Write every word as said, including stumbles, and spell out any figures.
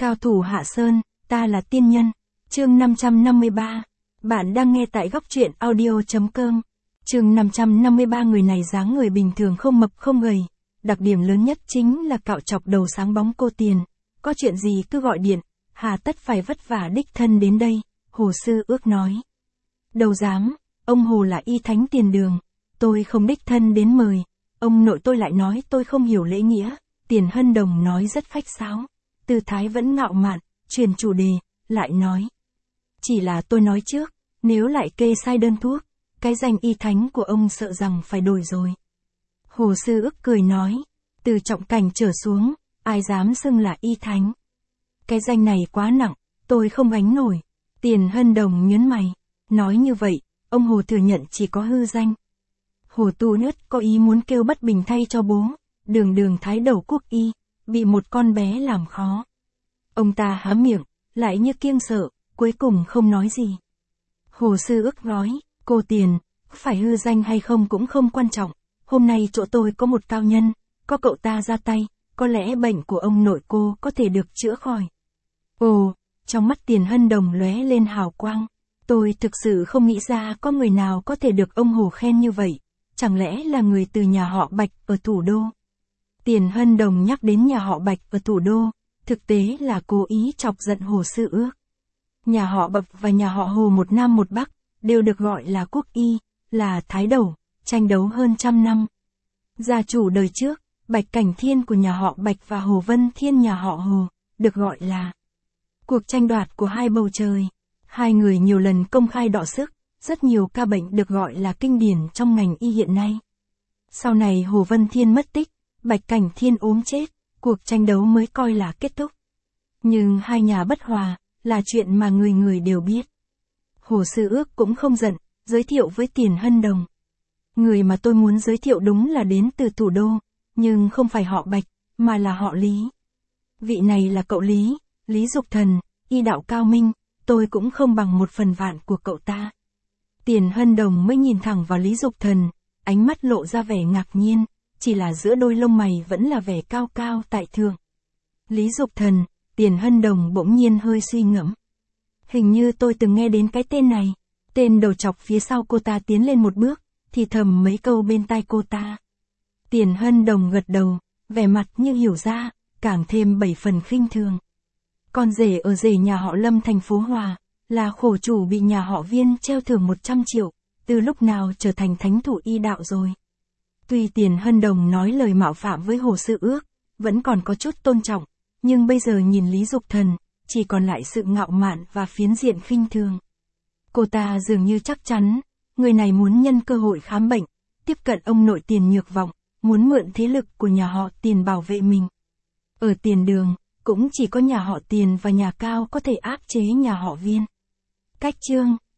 Cao thủ Hạ Sơn, ta là tiên nhân. Chương năm trăm năm mươi ba. Bạn đang nghe tại góc truyện audio chấm com. Chương năm trăm năm mươi ba. Người này dáng người bình thường, không mập không gầy. Đặc điểm lớn nhất chính là cạo chọc đầu sáng bóng cô Tiền. Có chuyện gì cứ gọi điện, hà tất phải vất vả đích thân đến đây, Hồ Sư Ước nói. Đâu dám, ông Hồ là y thánh tiền đường, tôi không đích thân đến mời. Ông nội tôi lại nói tôi không hiểu lễ nghĩa. Tiền Hân Đồng nói rất khách sáo, tư thái vẫn ngạo mạn, chuyển chủ đề, lại nói. Chỉ là tôi nói trước, nếu lại kê sai đơn thuốc, cái danh y thánh của ông sợ rằng phải đổi rồi. Hồ Sư Ước cười nói, từ trọng cảnh trở xuống, ai dám xưng là y thánh. Cái danh này quá nặng, tôi không gánh nổi. Tiền Hân Đồng nhớn mày, nói như vậy, ông Hồ thừa nhận chỉ có hư danh. Hồ Tu Nứt có ý muốn kêu bất bình thay cho bố, đường đường thái đầu quốc y, bị một con bé làm khó. Ông ta há miệng, lại như kiêng sợ, cuối cùng không nói gì. Hồ Sư Ước nói, cô Tiền, phải hư danh hay không cũng không quan trọng, hôm nay chỗ tôi có một cao nhân, có cậu ta ra tay, có lẽ bệnh của ông nội cô có thể được chữa khỏi. Ồ, trong mắt Tiền Hân Đồng lóe lên hào quang, tôi thực sự không nghĩ ra có người nào có thể được ông Hồ khen như vậy, chẳng lẽ là người từ nhà họ Bạch ở thủ đô. Tiền Hân Đồng nhắc đến nhà họ Bạch ở thủ đô, thực tế là cố ý chọc giận Hồ Sư Ước. Nhà họ Bạch và nhà họ Hồ một Nam một Bắc, đều được gọi là quốc y, là thái đầu, tranh đấu hơn trăm năm. Gia chủ đời trước, Bạch Cảnh Thiên của nhà họ Bạch và Hồ Vân Thiên nhà họ Hồ, được gọi là cuộc tranh đoạt của hai bầu trời. Hai người nhiều lần công khai đọ sức, rất nhiều ca bệnh được gọi là kinh điển trong ngành y hiện nay. Sau này Hồ Vân Thiên mất tích, Bạch Cảnh Thiên ốm chết, cuộc tranh đấu mới coi là kết thúc. Nhưng hai nhà bất hòa, là chuyện mà người người đều biết. Hồ Sư Ước cũng không giận, giới thiệu với Tiền Hân Đồng. Người mà tôi muốn giới thiệu đúng là đến từ thủ đô, nhưng không phải họ Bạch, mà là họ Lý. Vị này là cậu Lý, Lý Dục Thần, y đạo cao minh, tôi cũng không bằng một phần vạn của cậu ta. Tiền Hân Đồng mới nhìn thẳng vào Lý Dục Thần, ánh mắt lộ ra vẻ ngạc nhiên, chỉ là giữa đôi lông mày vẫn là vẻ cao cao tại thượng. Lý Dục Thần, Tiền Hân Đồng bỗng nhiên hơi suy ngẫm. Hình như tôi từng nghe đến cái tên này. Tên đầu chọc phía sau cô ta tiến lên một bước, thì thầm mấy câu bên tai cô ta. Tiền Hân Đồng gật đầu, vẻ mặt như hiểu ra, càng thêm bảy phần khinh thường. Con rể ở rể nhà họ Lâm thành phố Hòa, là khổ chủ bị nhà họ Viên treo thưởng một trăm triệu, từ lúc nào trở thành thánh thủ y đạo rồi. Tuy Tiền Hân Đồng nói lời mạo phạm với Hồ Sư Ước, vẫn còn có chút tôn trọng, nhưng bây giờ nhìn Lý Dục Thần, chỉ còn lại sự ngạo mạn và phiến diện khinh thường. Cô ta dường như chắc chắn, người này muốn nhân cơ hội khám bệnh, tiếp cận ông nội Tiền Nhược Vọng, muốn mượn thế lực của nhà họ Tiền bảo vệ mình. Ở Tiền Đường, cũng chỉ có nhà họ Tiền và nhà Cao có thể áp chế nhà họ Viên. Cách chương